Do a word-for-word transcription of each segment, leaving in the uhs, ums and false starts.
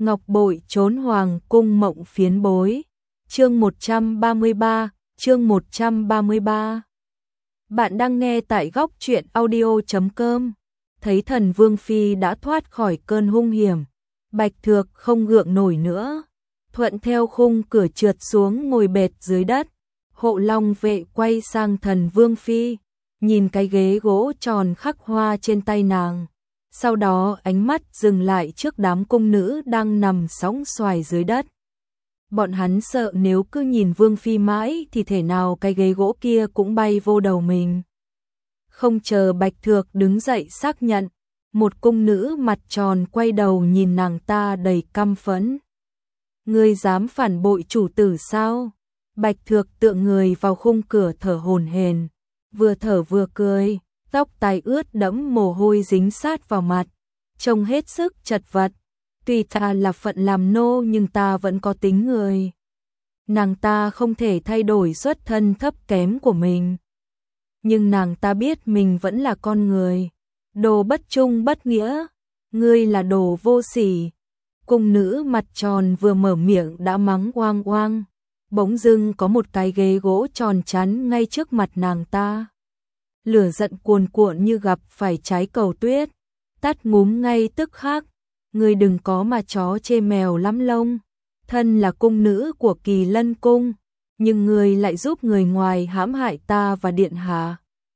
Ngọc bội trốn hoàng cung mộng phiến bối. Chương một trăm ba mươi ba, chương một trăm ba mươi ba. Bạn đang nghe tại góc truyện audio chấm com. Thấy thần Vương Phi đã thoát khỏi cơn hung hiểm, Bạch Thược không gượng nổi nữa, thuận theo khung cửa trượt xuống ngồi bệt dưới đất. Hộ Long vệ quay sang thần Vương Phi, nhìn cái ghế gỗ tròn khắc hoa trên tay nàng. Sau đó ánh mắt dừng lại trước đám cung nữ đang nằm sóng xoài dưới đất. Bọn hắn sợ nếu cứ nhìn Vương Phi mãi thì thể nào cái ghế gỗ kia cũng bay vô đầu mình. Không chờ Bạch Thược đứng dậy xác nhận, một cung nữ mặt tròn quay đầu nhìn nàng ta đầy căm phẫn. Ngươi dám phản bội chủ tử sao? Bạch Thược tựa người vào khung cửa thở hổn hển, vừa thở vừa cười, tóc tai ướt đẫm mồ hôi dính sát vào mặt, trông hết sức chật vật. Tuy ta là phận làm nô nhưng ta vẫn có tính người. Nàng ta không thể thay đổi xuất thân thấp kém của mình. Nhưng nàng ta biết mình vẫn là con người. Đồ bất trung bất nghĩa, ngươi là đồ vô sỉ. Cung nữ mặt tròn vừa mở miệng đã mắng oang oang. Bỗng dưng có một cái ghế gỗ tròn chắn ngay trước mặt nàng ta. Lửa giận cuồn cuộn như gặp phải trái cầu tuyết, tắt ngúm ngay tức khắc. Ngươi đừng có mà chó chê mèo lắm lông, thân là cung nữ của Kỳ Lân cung, nhưng ngươi lại giúp người ngoài hãm hại ta và điện hạ.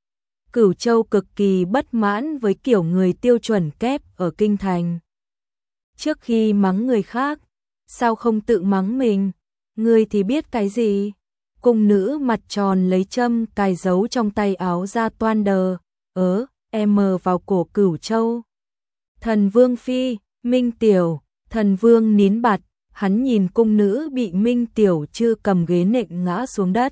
Cửu Châu cực kỳ bất mãn với kiểu người tiêu chuẩn kép ở kinh thành. Trước khi mắng người khác, sao không tự mắng mình? Ngươi thì biết cái gì? Cung nữ mặt tròn lấy châm cài giấu trong tay áo ra toan đờ, ớ, em mờ vào cổ Cửu Châu. Thần Vương Phi, Minh Tiểu, thần Vương nín bặt, hắn nhìn cung nữ bị Minh Tiểu Trư cầm ghế nện ngã xuống đất.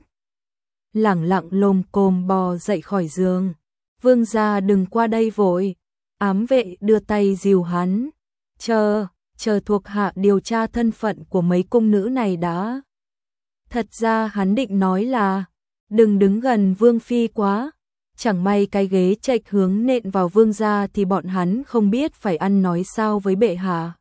Lẳng lặng lồm cồm bò dậy khỏi giường. Vương gia đừng qua đây vội. Ám vệ đưa tay dìu hắn. Chờ, chờ thuộc hạ điều tra thân phận của mấy cung nữ này đã. Thật ra hắn định nói là, đừng đứng gần Vương Phi quá. Chẳng may cái ghế chệch hướng nện vào vương gia thì bọn hắn không biết phải ăn nói sao với bệ hạ.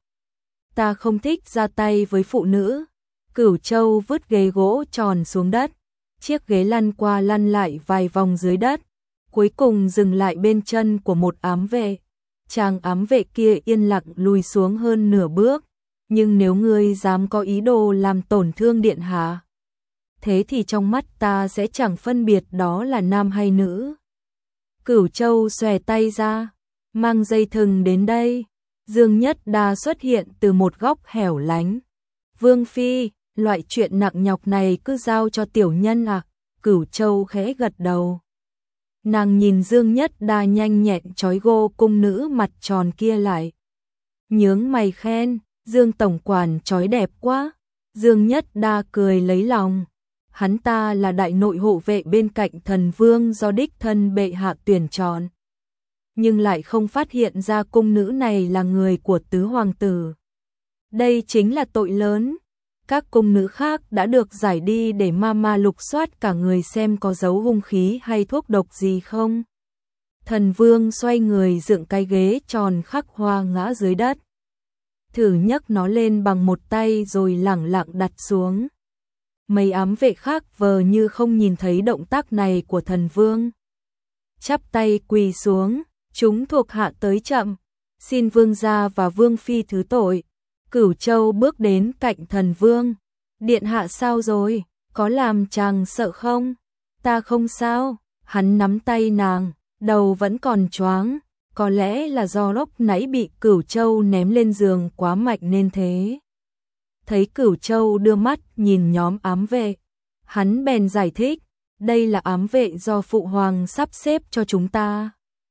Ta không thích ra tay với phụ nữ. Cửu Châu vứt ghế gỗ tròn xuống đất. Chiếc ghế lăn qua lăn lại vài vòng dưới đất, cuối cùng dừng lại bên chân của một ám vệ. Chàng ám vệ kia yên lặng lùi xuống hơn nửa bước. Nhưng nếu ngươi dám có ý đồ làm tổn thương điện hạ, thế thì trong mắt ta sẽ chẳng phân biệt đó là nam hay nữ. Cửu Châu xòe tay ra, mang dây thừng đến đây. Dương Nhất Đa xuất hiện từ một góc hẻo lánh. Vương Phi, loại chuyện nặng nhọc này cứ giao cho tiểu nhân à? Cửu Châu khẽ gật đầu. Nàng nhìn Dương Nhất Đa nhanh nhẹn trói gô cung nữ mặt tròn kia lại. Nhướng mày khen, Dương tổng quản trói đẹp quá. Dương Nhất Đa cười lấy lòng. Hắn ta là đại nội hộ vệ bên cạnh thần vương do đích thân bệ hạ tuyển chọn. Nhưng lại không phát hiện ra cung nữ này là người của tứ hoàng tử. Đây chính là tội lớn. Các cung nữ khác đã được giải đi để ma ma lục soát cả người xem có dấu hung khí hay thuốc độc gì không. Thần vương xoay người dựng cái ghế tròn khắc hoa ngã dưới đất. Thử nhấc nó lên bằng một tay rồi lẳng lặng đặt xuống. Mấy ám vệ khác vờ như không nhìn thấy động tác này của thần vương. Chắp tay quỳ xuống, chúng thuộc hạ tới chậm, xin vương gia và vương phi thứ tội. Cửu Châu bước đến cạnh thần vương. Điện hạ sao rồi, có làm chàng sợ không? Ta không sao. Hắn nắm tay nàng, đầu vẫn còn choáng, có lẽ là do lúc nãy bị Cửu Châu ném lên giường quá mạnh nên thế. Thấy Cửu Châu đưa mắt nhìn nhóm ám vệ, hắn bèn giải thích, đây là ám vệ do phụ hoàng sắp xếp cho chúng ta.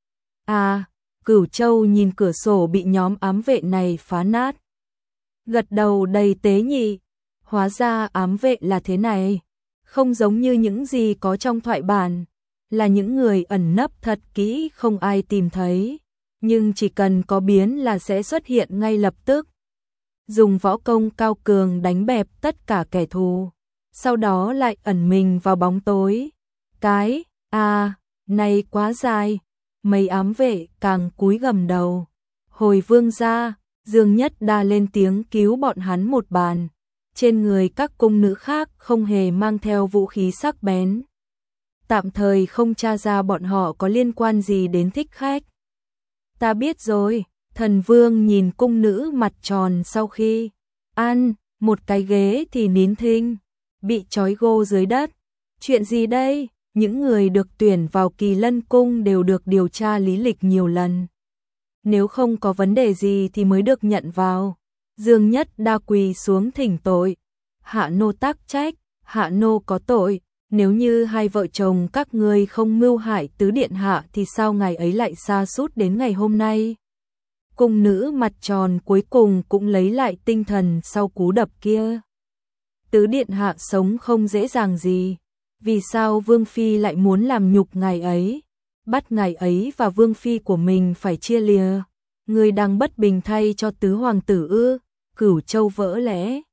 À, Cửu Châu nhìn cửa sổ bị nhóm ám vệ này phá nát. Gật đầu đầy tế nhị, hóa ra ám vệ là thế này, không giống như những gì có trong thoại bản, là những người ẩn nấp thật kỹ không ai tìm thấy, nhưng chỉ cần có biến là sẽ xuất hiện ngay lập tức. Dùng võ công cao cường đánh bẹp tất cả kẻ thù, sau đó lại ẩn mình vào bóng tối. Cái, à, này quá dài, mấy ám vệ càng cúi gầm đầu. Hồi vương gia, Dương Nhất Đa lên tiếng cứu bọn hắn một bàn. Trên người các cung nữ khác không hề mang theo vũ khí sắc bén. Tạm thời không tra ra bọn họ có liên quan gì đến thích khách. Ta biết rồi, thần vương nhìn cung nữ mặt tròn sau khi ăn một cái ghế thì nín thinh, bị trói gô dưới đất. Chuyện gì đây? Những người được tuyển vào Kỳ Lân Cung đều được điều tra lý lịch nhiều lần. Nếu không có vấn đề gì thì mới được nhận vào. Dương Nhất Đa quỳ xuống thỉnh tội. Hạ nô tác trách, hạ nô có tội. Nếu như hai vợ chồng các ngươi không mưu hại tứ điện hạ thì sao ngày ấy lại sa sút đến ngày hôm nay? Cung nữ mặt tròn cuối cùng cũng lấy lại tinh thần sau cú đập kia. Tứ điện hạ sống không dễ dàng gì. Vì sao Vương Phi lại muốn làm nhục ngày ấy? Bắt ngày ấy và Vương Phi của mình phải chia lìa. Người đang bất bình thay cho tứ hoàng tử ư? Cửu Châu vỡ lẽ.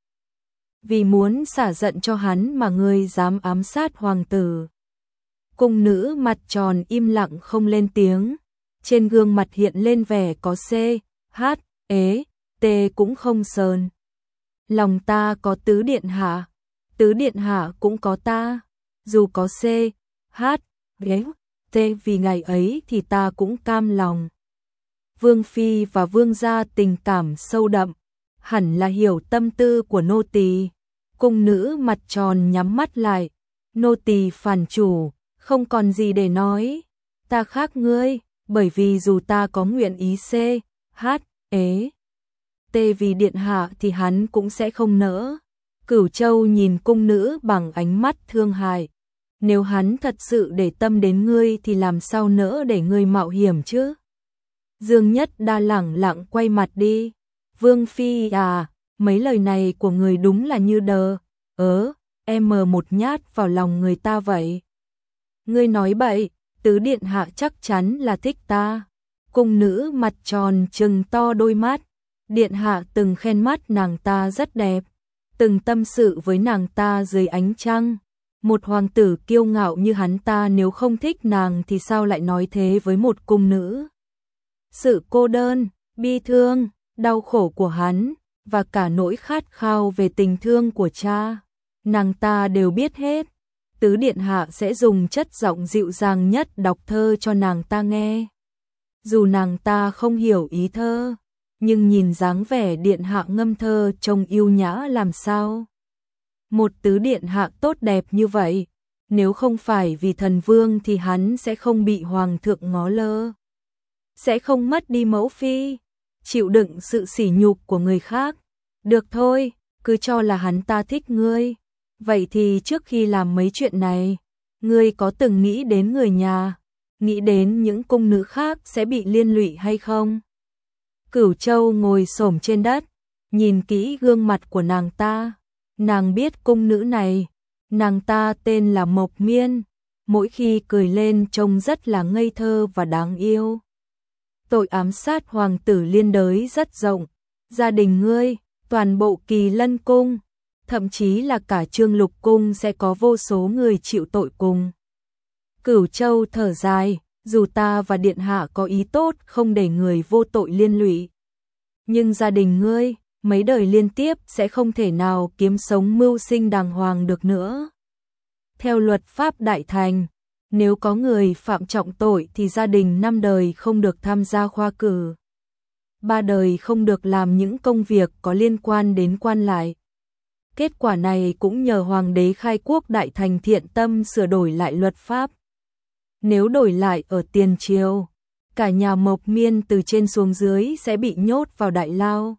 Vì muốn xả giận cho hắn mà ngươi dám ám sát hoàng tử. Cung nữ mặt tròn im lặng không lên tiếng. Trên gương mặt hiện lên vẻ có C, H, ế, T cũng không sờn. Lòng ta có tứ điện hạ, tứ điện hạ cũng có ta. Dù có C, H, ế, T vì ngày ấy thì ta cũng cam lòng. Vương Phi và Vương gia tình cảm sâu đậm, hẳn là hiểu tâm tư của nô tỳ. Cung nữ mặt tròn nhắm mắt lại. Nô tỳ phản chủ, không còn gì để nói. Ta khác ngươi, bởi vì dù ta có nguyện ý C, H, ế, T vì điện hạ thì hắn cũng sẽ không nỡ. Cửu Châu nhìn cung nữ bằng ánh mắt thương hại. Nếu hắn thật sự để tâm đến ngươi thì làm sao nỡ để ngươi mạo hiểm chứ? Dương Nhất Đa lẳng lặng quay mặt đi. Vương Phi à, mấy lời này của người đúng là như đờ, ớ, em mờ một nhát vào lòng người ta vậy. Ngươi nói bậy, tứ điện hạ chắc chắn là thích ta. Cung nữ mặt tròn trừng to đôi mắt. Điện hạ từng khen mắt nàng ta rất đẹp, từng tâm sự với nàng ta dưới ánh trăng. Một hoàng tử kiêu ngạo như hắn ta nếu không thích nàng thì sao lại nói thế với một cung nữ? Sự cô đơn, bi thương, đau khổ của hắn và cả nỗi khát khao về tình thương của cha, nàng ta đều biết hết. Tứ điện hạ sẽ dùng chất giọng dịu dàng nhất đọc thơ cho nàng ta nghe. Dù nàng ta không hiểu ý thơ, nhưng nhìn dáng vẻ điện hạ ngâm thơ trông yêu nhã làm sao. Một tứ điện hạ tốt đẹp như vậy, nếu không phải vì thần vương thì hắn sẽ không bị hoàng thượng ngó lơ. Sẽ không mất đi mẫu phi, chịu đựng sự sỉ nhục của người khác. Được thôi, cứ cho là hắn ta thích ngươi. Vậy thì trước khi làm mấy chuyện này, ngươi có từng nghĩ đến người nhà, nghĩ đến những cung nữ khác sẽ bị liên lụy hay không? Cửu Châu ngồi xổm trên đất, nhìn kỹ gương mặt của nàng ta. Nàng biết cung nữ này, nàng ta tên là Mộc Miên, mỗi khi cười lên trông rất là ngây thơ và đáng yêu. Tội ám sát hoàng tử liên đới rất rộng, gia đình ngươi, toàn bộ Kỳ Lân Cung, thậm chí là cả Trương Lục Cung sẽ có vô số người chịu tội cùng. Cửu Châu thở dài, dù ta và điện hạ có ý tốt không để người vô tội liên lụy, nhưng gia đình ngươi, mấy đời liên tiếp sẽ không thể nào kiếm sống mưu sinh đàng hoàng được nữa. Theo luật pháp Đại Thành, nếu có người phạm trọng tội thì gia đình năm đời không được tham gia khoa cử, ba đời không được làm những công việc có liên quan đến quan lại. Kết quả này cũng nhờ Hoàng đế khai quốc Đại Thành thiện tâm sửa đổi lại luật pháp. Nếu đổi lại ở tiền triều, cả nhà Mộc Miên từ trên xuống dưới sẽ bị nhốt vào đại lao.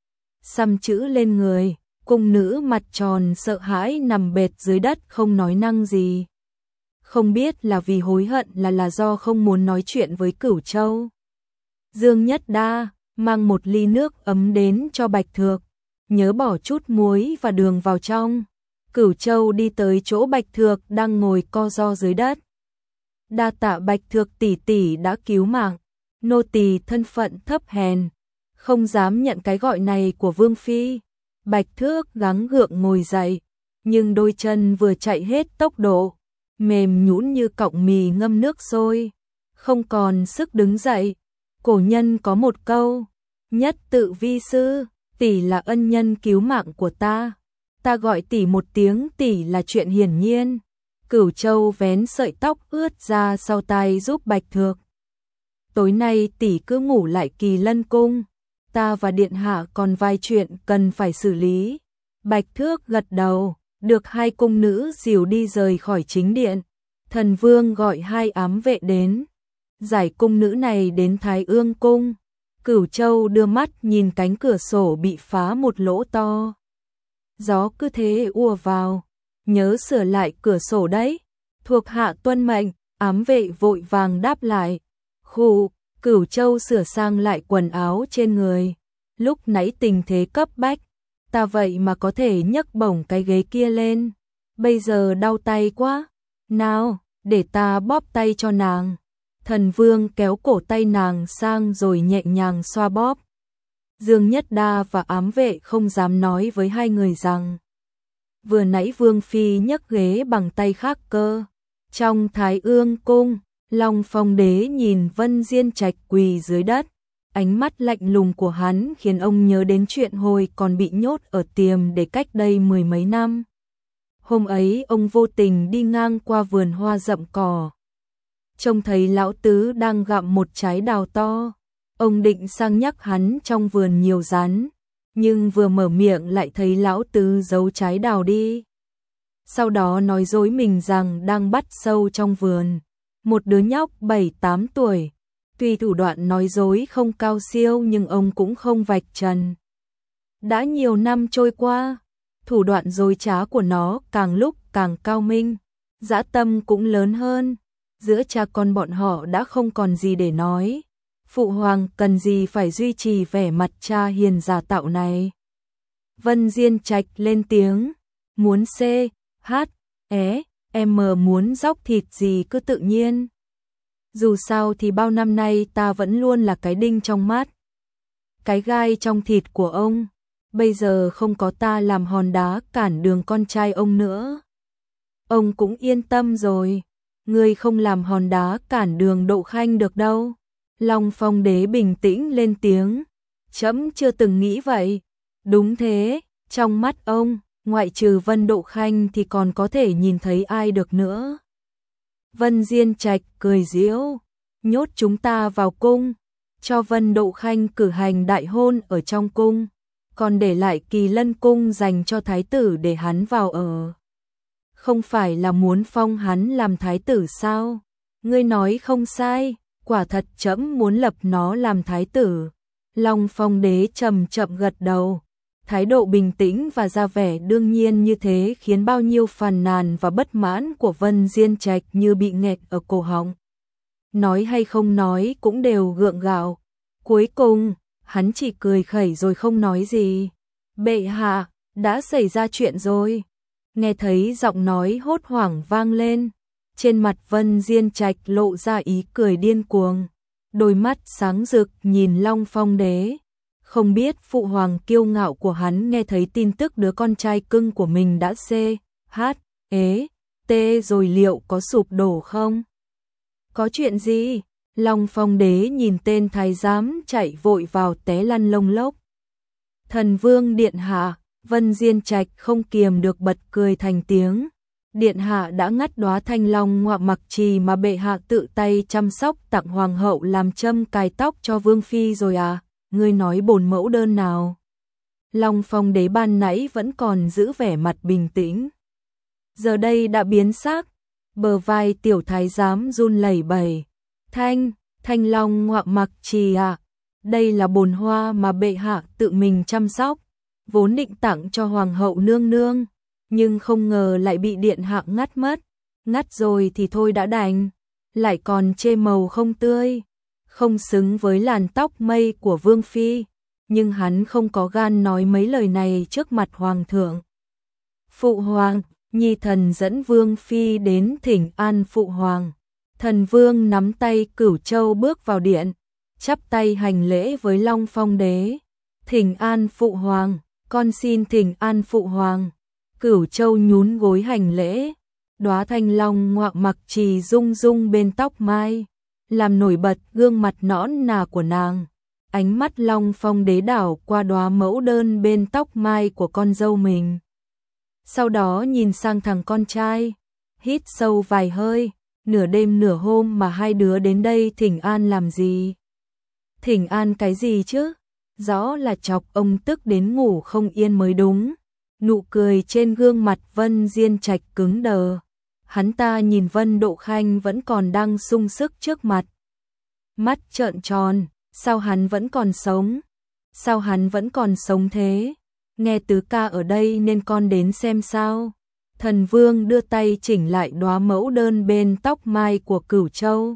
Xăm chữ lên người, cung nữ mặt tròn sợ hãi nằm bệt dưới đất không nói năng gì. Không biết là vì hối hận là là do không muốn nói chuyện với Cửu Châu. Dương Nhất Đa mang một ly nước ấm đến cho Bạch Thược, nhớ bỏ chút muối và đường vào trong. Cửu Châu đi tới chỗ Bạch Thược đang ngồi co ro dưới đất. Đa tạ Bạch Thược tỷ tỷ đã cứu mạng, nô tỳ thân phận thấp hèn, không dám nhận cái gọi này của Vương Phi. Bạch Thước gắng gượng ngồi dậy, nhưng đôi chân vừa chạy hết tốc độ, mềm nhũn như cọng mì ngâm nước sôi, không còn sức đứng dậy. Cổ nhân có một câu, Nhất tự vi sư, tỷ là ân nhân cứu mạng của ta. Ta gọi tỷ một tiếng tỷ là chuyện hiển nhiên. Cửu Châu vén sợi tóc ướt ra sau tai giúp Bạch Thược. Tối nay tỷ cứ ngủ lại Kỳ Lân cung. Ta và điện hạ còn vài chuyện cần phải xử lý. Bạch Thước gật đầu, được hai cung nữ dìu đi rời khỏi chính điện. Thần Vương gọi hai ám vệ đến, giải cung nữ này đến Thái Ương cung. Cửu Châu đưa mắt nhìn cánh cửa sổ bị phá một lỗ to. Gió cứ thế ùa vào, nhớ sửa lại cửa sổ đấy. Thuộc hạ tuân mệnh, ám vệ vội vàng đáp lại. Khụ, Cửu Châu sửa sang lại quần áo trên người. Lúc nãy tình thế cấp bách, ta vậy mà có thể nhấc bổng cái ghế kia lên. Bây giờ đau tay quá. Nào, để ta bóp tay cho nàng. Thần Vương kéo cổ tay nàng sang rồi nhẹ nhàng xoa bóp. Dương Nhất Đa và ám vệ không dám nói với hai người rằng vừa nãy Vương Phi nhấc ghế bằng tay khác cơ. Trong Thái Ương cung, Long Phong đế nhìn Vân Diên Trạch quỳ dưới đất. Ánh mắt lạnh lùng của hắn khiến ông nhớ đến chuyện hồi còn bị nhốt ở tiềm để cách đây mười mấy năm. Hôm ấy ông vô tình đi ngang qua vườn hoa rậm cỏ. Trông thấy lão tứ đang gặm một trái đào to. Ông định sang nhắc hắn trong vườn nhiều rắn, nhưng vừa mở miệng lại thấy lão tứ giấu trái đào đi. Sau đó nói dối mình rằng đang bắt sâu trong vườn. Một đứa nhóc bảy tám tuổi. Tuy thủ đoạn nói dối không cao siêu nhưng ông cũng không vạch trần. Đã nhiều năm trôi qua, thủ đoạn dối trá của nó càng lúc càng cao minh, dã tâm cũng lớn hơn. Giữa cha con bọn họ đã không còn gì để nói. Phụ hoàng cần gì phải duy trì vẻ mặt cha hiền giả tạo này. Vân Diên Trạch lên tiếng, muốn C, H, E, M muốn dóc thịt gì cứ tự nhiên. Dù sao thì bao năm nay ta vẫn luôn là cái đinh trong mắt, cái gai trong thịt của ông. Bây giờ không có ta làm hòn đá cản đường con trai ông nữa, ông cũng yên tâm rồi. Ngươi không làm hòn đá cản đường Đậu Khanh được đâu. Long Phong đế bình tĩnh lên tiếng. Trẫm chưa từng nghĩ vậy. Đúng thế, trong mắt ông, ngoại trừ Vân Đậu Khanh thì còn có thể nhìn thấy ai được nữa. Vân Diên Trạch cười giễu, nhốt chúng ta vào cung, cho Vân Đậu Khanh cử hành đại hôn ở trong cung, còn để lại Kỳ Lân cung dành cho thái tử để hắn vào ở. Không phải là muốn phong hắn làm thái tử sao? Ngươi nói không sai, quả thật trẫm muốn lập nó làm thái tử. Long Phong đế chậm chậm gật đầu, thái độ bình tĩnh và ra vẻ đương nhiên như thế khiến bao nhiêu phàn nàn và bất mãn của Vân Diên Trạch như bị nghẹt ở cổ họng. Nói hay không nói cũng đều gượng gạo. Cuối cùng, hắn chỉ cười khẩy rồi không nói gì. Bệ hạ, đã xảy ra chuyện rồi. Nghe thấy giọng nói hốt hoảng vang lên, trên mặt Vân Diên Trạch lộ ra ý cười điên cuồng, đôi mắt sáng rực nhìn Long Phong đế. Không biết phụ hoàng kiêu ngạo của hắn nghe thấy tin tức đứa con trai cưng của mình đã C, H, E, T rồi liệu có sụp đổ không? Có chuyện gì? Long Phong đế nhìn tên thái giám chạy vội vào té lăn lông lốc. Thần Vương điện hạ. Vân Diên Trạch không kiềm được bật cười thành tiếng. Điện hạ đã ngắt đóa thanh long ngọa mặc trì mà bệ hạ tự tay chăm sóc tặng hoàng hậu làm châm cài tóc cho vương phi rồi à? Ngươi nói bổn mẫu đơn nào? Long Phong đế ban nãy vẫn còn giữ vẻ mặt bình tĩnh, giờ đây đã biến sắc, bờ vai tiểu thái giám run lẩy bẩy. Thanh, thanh long ngọa mặc trì à? Đây là bồn hoa mà bệ hạ tự mình chăm sóc, vốn định tặng cho hoàng hậu nương nương, nhưng không ngờ lại bị điện hạ ngắt mất. Ngắt rồi thì thôi đã đành, lại còn chê màu không tươi, không xứng với làn tóc mây của vương phi, nhưng hắn không có gan nói mấy lời này trước mặt hoàng thượng. Phụ hoàng, nhi thần dẫn vương phi đến thỉnh an phụ hoàng. Thần Vương nắm tay Cửu Châu bước vào điện, chắp tay hành lễ với Long Phong đế. Thỉnh an phụ hoàng, con xin thỉnh an phụ hoàng. Cửu Châu nhún gối hành lễ, đóa thanh long ngọa mặc trì rung rung bên tóc mai, làm nổi bật gương mặt nõn nà của nàng. Ánh mắt Long Phong đế đảo qua đóa mẫu đơn bên tóc mai của con dâu mình. Sau đó nhìn sang thằng con trai, hít sâu vài hơi, nửa đêm nửa hôm mà hai đứa đến đây thỉnh an làm gì? Thỉnh an cái gì chứ? Rõ là chọc ông tức đến ngủ không yên mới đúng. Nụ cười trên gương mặt Vân Diên Trạch cứng đờ. Hắn ta nhìn Vân Độ Khanh vẫn còn đang sung sức trước mặt. Mắt trợn tròn, sao hắn vẫn còn sống? Sao hắn vẫn còn sống thế? Nghe tứ ca ở đây nên con đến xem sao. Thần Vương đưa tay chỉnh lại đóa mẫu đơn bên tóc mai của Cửu Châu.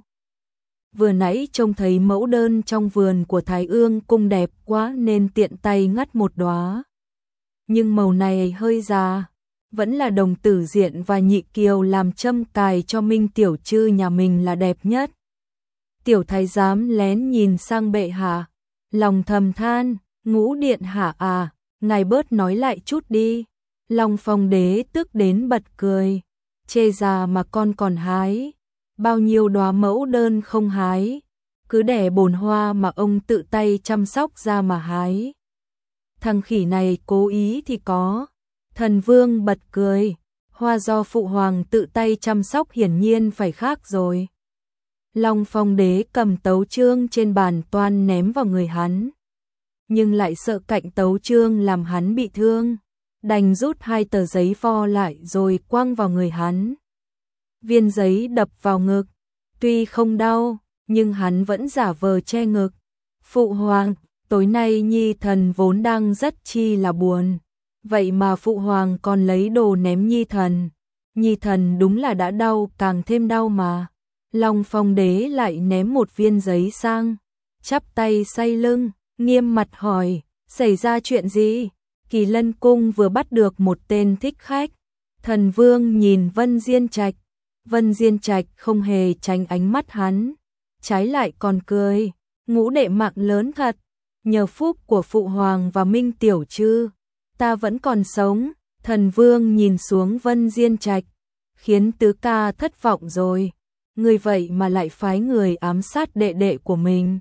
Vừa nãy trông thấy mẫu đơn trong vườn của Thái Ương cung đẹp quá nên tiện tay ngắt một đóa. Nhưng màu này hơi già, vẫn là đồng tử diện và nhị kiều làm châm cài cho Minh tiểu trư nhà mình là đẹp nhất. Tiểu thái giám lén nhìn sang bệ hạ, lòng thầm than, Ngũ điện hạ à, ngài bớt nói lại chút đi. Long Phong đế tức đến bật cười, chê già mà con còn hái, bao nhiêu đóa mẫu đơn không hái, cứ để bồn hoa mà ông tự tay chăm sóc ra mà hái. Thằng khỉ này cố ý thì có. Thần Vương bật cười, hoa do phụ hoàng tự tay chăm sóc hiển nhiên phải khác rồi. Long Phong đế cầm tấu chương trên bàn toan ném vào người hắn, nhưng lại sợ cạnh tấu chương làm hắn bị thương, đành rút hai tờ giấy vo lại rồi quăng vào người hắn. Viên giấy đập vào ngực, tuy không đau, nhưng hắn vẫn giả vờ che ngực. Phụ hoàng, tối nay nhi thần vốn đang rất chi là buồn, vậy mà phụ hoàng còn lấy đồ ném nhi thần. Nhi thần đúng là đã đau càng thêm đau mà. Long Phong đế lại ném một viên giấy sang, chắp tay say lưng, nghiêm mặt hỏi, xảy ra chuyện gì? Kỳ Lân cung vừa bắt được một tên thích khách. Thần Vương nhìn Vân Diên Trạch, Vân Diên Trạch không hề tránh ánh mắt hắn, trái lại còn cười, Ngũ đệ mạng lớn thật, nhờ phúc của phụ hoàng và Minh tiểu trư, ta vẫn còn sống. Thần Vương nhìn xuống Vân Diên Trạch, khiến tứ ca thất vọng rồi, người vậy mà lại phái người ám sát đệ đệ của mình.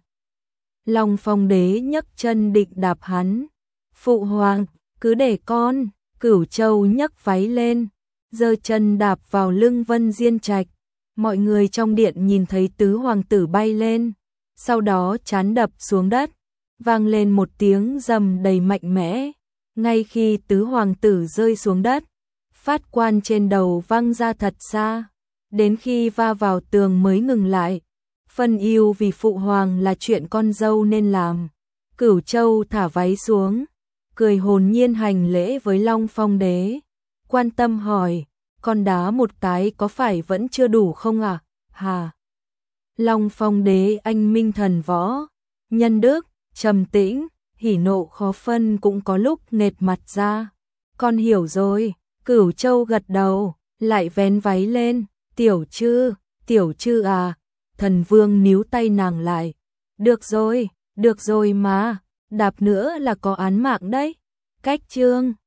Long Phong đế nhấc chân định đạp hắn, phụ hoàng, cứ để con. Cửu Châu nhấc váy lên, giơ chân đạp vào lưng Vân Diên Trạch. Mọi người trong điện nhìn thấy tứ hoàng tử bay lên, sau đó chán đập xuống đất, vang lên một tiếng rầm đầy mạnh mẽ. Ngay khi tứ hoàng tử rơi xuống đất, phát quan trên đầu văng ra thật xa, đến khi va vào tường mới ngừng lại. Phân yêu vì phụ hoàng là chuyện con dâu nên làm. Cửu Châu thả váy xuống, cười hồn nhiên hành lễ với Long Phong đế, quan tâm hỏi, con đá một cái có phải vẫn chưa đủ không à? Hà. Long Phong đế anh minh thần võ, nhân đức, trầm tĩnh, hỉ nộ khó phân cũng có lúc nệt mặt ra. Con hiểu rồi. Cửu Châu gật đầu, lại vén váy lên, tiểu trư, tiểu trư à. Thần Vương níu tay nàng lại, được rồi, được rồi mà, đạp nữa là có án mạng đấy. Cách chương